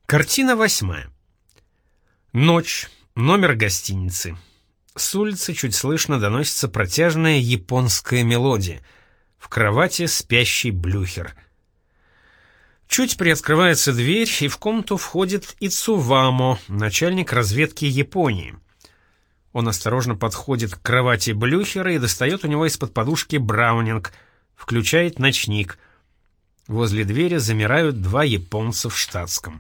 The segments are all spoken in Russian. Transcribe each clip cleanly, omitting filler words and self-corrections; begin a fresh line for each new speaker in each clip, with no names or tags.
Картина 8. Ночь. Номер гостиницы. С улицы чуть слышно доносится протяжная японская мелодия. В кровати спящий Блюхер. Чуть приоткрывается дверь, и в комнату входит Ицувамо, начальник разведки Японии. Он осторожно подходит к кровати Блюхера и достает у него из-под подушки браунинг, включает ночник. Возле двери замирают два японца в штатском.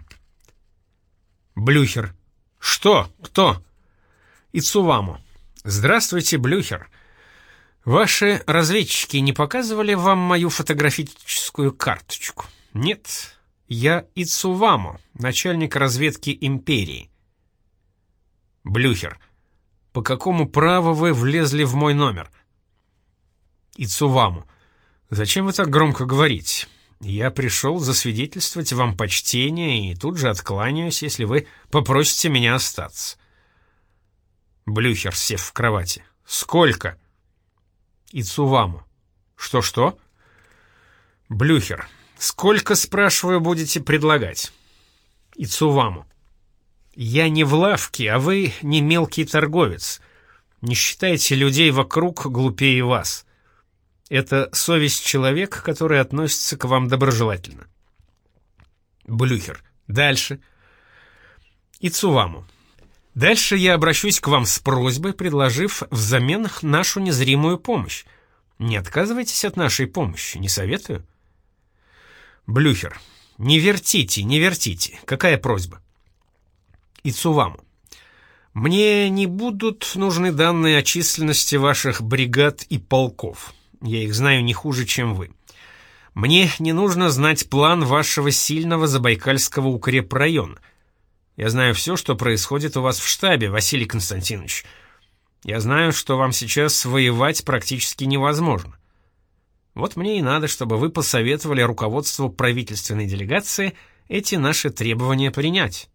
Блюхер. Что? Кто? Ицувамо. Здравствуйте, Блюхер. Ваши разведчики не показывали вам мою фотографическую карточку? Нет. Я Ицувамо, начальник разведки империи. Блюхер. По какому праву вы влезли в мой номер? Ицувамо. Зачем вы так громко говорите? Я пришел засвидетельствовать вам почтение и тут же откланяюсь, если вы попросите меня остаться. Блюхер, сев в кровати. Сколько? Ицувамо. Что? Блюхер. Сколько, спрашиваю, будете предлагать? Ицувамо. Я не в лавке, а вы не мелкий торговец. Не считайте людей вокруг глупее вас. Это совесть человека, который относится к вам доброжелательно. Блюхер. Дальше. Ицувамо. Дальше я обращусь к вам с просьбой, предложив взамен нашу незримую помощь. Не отказывайтесь от нашей помощи, не советую. Блюхер. Не вертите. Какая просьба? Ицувамо. Мне не будут нужны данные о численности ваших бригад и полков. Я их знаю не хуже, чем вы. Мне не нужно знать план вашего сильного забайкальского укрепрайона. Я знаю все, что происходит у вас в штабе, Василий Константинович. Я знаю, что вам сейчас воевать практически невозможно. Вот мне и надо, чтобы вы посоветовали руководству правительственной делегации эти наши требования принять.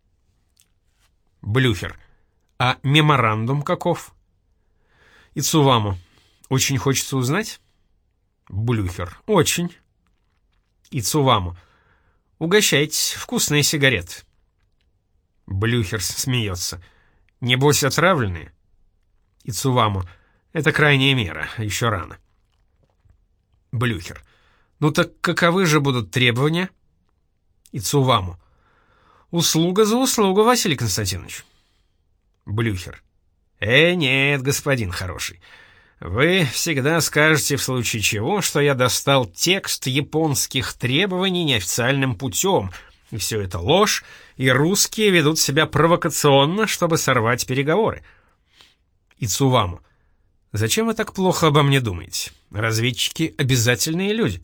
Блюхер. А меморандум каков? Ицувамо. Очень хочется узнать? Блюхер. Очень. Ицувамо. Угощайтесь, вкусные сигареты. Блюхер смеется. Небось отравленные? Ицувамо. Это крайняя мера, еще рано. Блюхер. Ну так каковы же будут требования? Ицувамо. Услуга за услугу, Василий Константинович. Блюхер. Нет, господин хороший. Вы всегда скажете в случае чего, что я достал текст японских требований неофициальным путем, и все это ложь, и русские ведут себя провокационно, чтобы сорвать переговоры. Ицувамо. Зачем вы так плохо обо мне думаете? Разведчики — обязательные люди.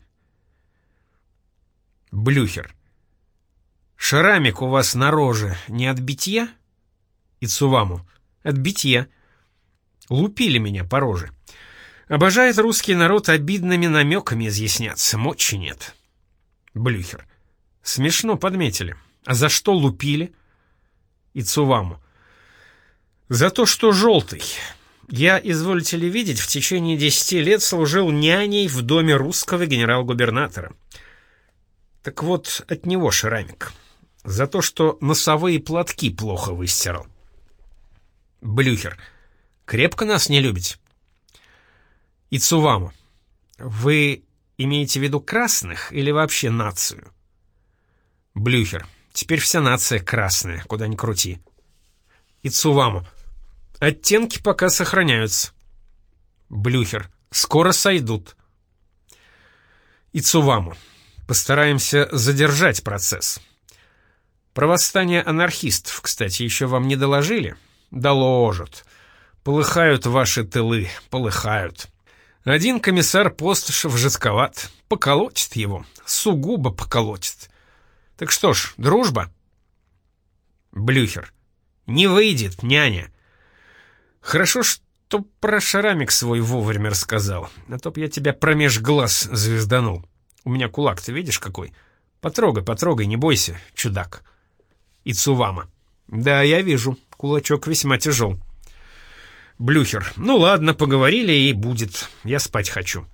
Блюхер. Шрамик у вас на роже не от битья? Ицувамо. От битья. Лупили меня по роже. Обожает русский народ обидными намеками изъясняться, мочи нет. Блюхер. Смешно подметили. А за что лупили? Ицувамо. За то, что желтый. Я, изволите ли видеть, в течение 10 лет служил няней в доме русского генерал-губернатора. Так вот, от него шрамик. За то, что носовые платки плохо выстирал. Блюхер. Крепко нас не любите? Ицувамо. Вы имеете в виду красных или вообще нацию? Блюхер. Теперь вся нация красная, куда ни крути. Ицувамо. Оттенки пока сохраняются. Блюхер. Скоро сойдут. Ицувамо. Постараемся задержать процесс. Про восстание анархистов, кстати, еще вам не доложили? Доложат. Полыхают ваши тылы, полыхают. Один комиссар Постышев жестковат. Поколотит его, сугубо поколотит. Так что ж, дружба? Блюхер. Не выйдет, няня. Хорошо, что про шрамик свой вовремя рассказал, а то б я тебя промеж глаз звезданул. У меня кулак, ты видишь какой? Потрогай, не бойся, чудак. Ицувамо. Да, я вижу, кулачок весьма тяжел. Блюхер. Ну ладно, поговорили и будет. Я спать хочу.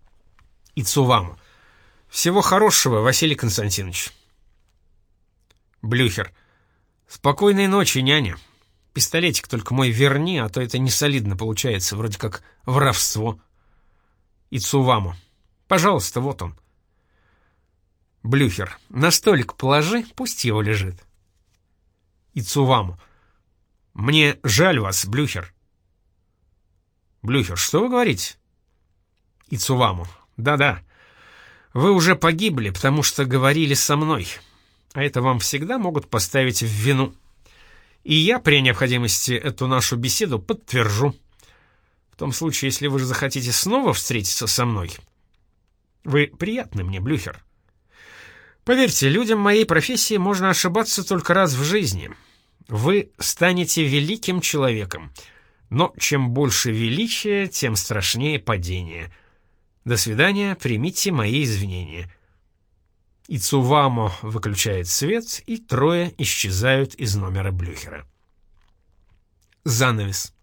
Ицувамо. Всего хорошего, Василий Константинович. Блюхер. Спокойной ночи, няня. Пистолетик только мой верни, а то это не солидно получается, вроде как воровство. Ицувамо. Пожалуйста, вот он. Блюхер. На столик положи, пусть его лежит. Ицувамо. Мне жаль вас, Блюхер. Блюхер. Что вы говорите? Ицувамо. Да-да. Вы уже погибли, потому что говорили со мной. А это вам всегда могут поставить в вину. И я при необходимости эту нашу беседу подтвержу. В том случае, если вы же захотите снова встретиться со мной. Вы приятны мне, Блюхер. Поверьте, людям моей профессии можно ошибаться только раз в жизни. Вы станете великим человеком. Но чем больше величия, тем страшнее падение. До свидания, примите мои извинения. Ицувамо выключает свет, и трое исчезают из номера Блюхера. Занавес.